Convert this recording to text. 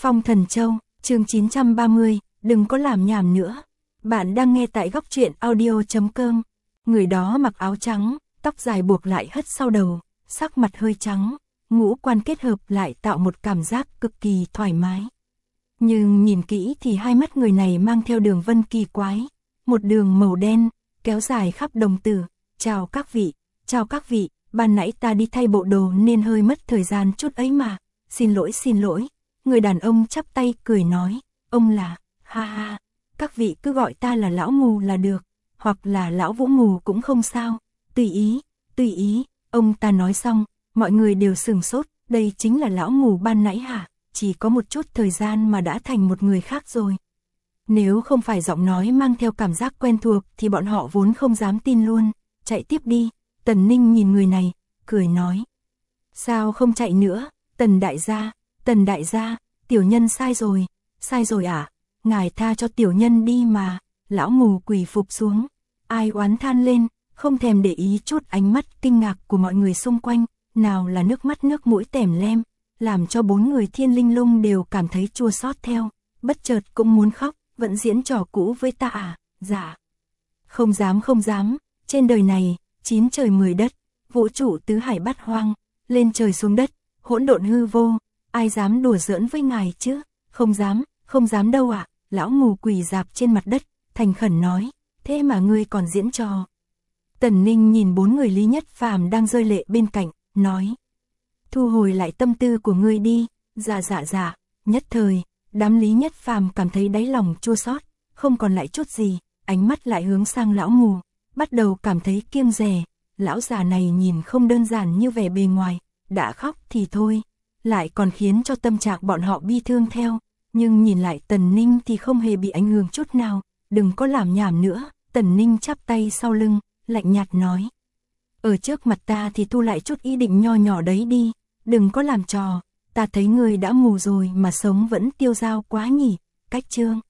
Phong Thần Châu, chương 930, đừng có làm nhảm nữa. Bạn đang nghe tại góc truyện audio.com. Người đó mặc áo trắng, tóc dài buộc lại hất sau đầu, sắc mặt hơi trắng, ngũ quan kết hợp lại tạo một cảm giác cực kỳ thoải mái. Nhưng nhìn kỹ thì hai mắt người này mang theo đường vân kỳ quái, một đường màu đen, kéo dài khắp đồng tử. Chào các vị, ban nãy ta đi thay bộ đồ nên hơi mất thời gian chút ấy mà, xin lỗi. Người đàn ông chắp tay cười nói, ông là, ha, các vị cứ gọi ta là lão mù là được, hoặc là lão vũ mù cũng không sao, tùy ý, ông ta nói xong, mọi người đều sửng sốt, đây chính là lão mù ban nãy hả, chỉ có một chút thời gian mà đã thành một người khác rồi. Nếu không phải giọng nói mang theo cảm giác quen thuộc thì bọn họ vốn không dám tin luôn, chạy tiếp đi. Tần Ninh nhìn người này, cười nói, sao không chạy nữa, Tần đại gia, tiểu nhân sai rồi à, ngài tha cho tiểu nhân đi mà. Lão mù quỳ phục xuống, ai oán than lên, không thèm để ý chút ánh mắt kinh ngạc của mọi người xung quanh, nào là nước mắt nước mũi tèm lem, làm cho bốn người Thiên Linh Lung đều cảm thấy chua xót theo, bất chợt cũng muốn khóc, vẫn diễn trò cũ với ta à, dạ. Không dám, trên đời này, 9 trời 10 đất, vũ trụ tứ hải bát hoang, lên trời xuống đất, hỗn độn hư vô, ai dám đùa giỡn với ngài chứ, không dám đâu ạ. Lão mù quỳ rạp trên mặt đất, thành khẩn nói, thế mà ngươi còn diễn trò. Tần Ninh nhìn bốn người Lý Nhất Phàm đang rơi lệ bên cạnh, nói, thu hồi lại tâm tư của ngươi đi, dạ. Nhất thời, đám Lý Nhất Phàm cảm thấy đáy lòng chua xót, không còn lại chút gì, ánh mắt lại hướng sang lão mù, bắt đầu cảm thấy kiêng dè. Lão già này nhìn không đơn giản như vẻ bề ngoài, đã khóc thì thôi, lại còn khiến cho tâm trạng bọn họ bi thương theo, nhưng nhìn lại Tần Ninh thì không hề bị ảnh hưởng chút nào, đừng có làm nhảm nữa. Tần Ninh chắp tay sau lưng, lạnh nhạt nói, ở trước mặt ta thì thu lại chút ý định nho nhỏ đấy đi, đừng có làm trò, ta thấy người đã mù rồi mà sống vẫn tiêu dao quá nhỉ. Cách chương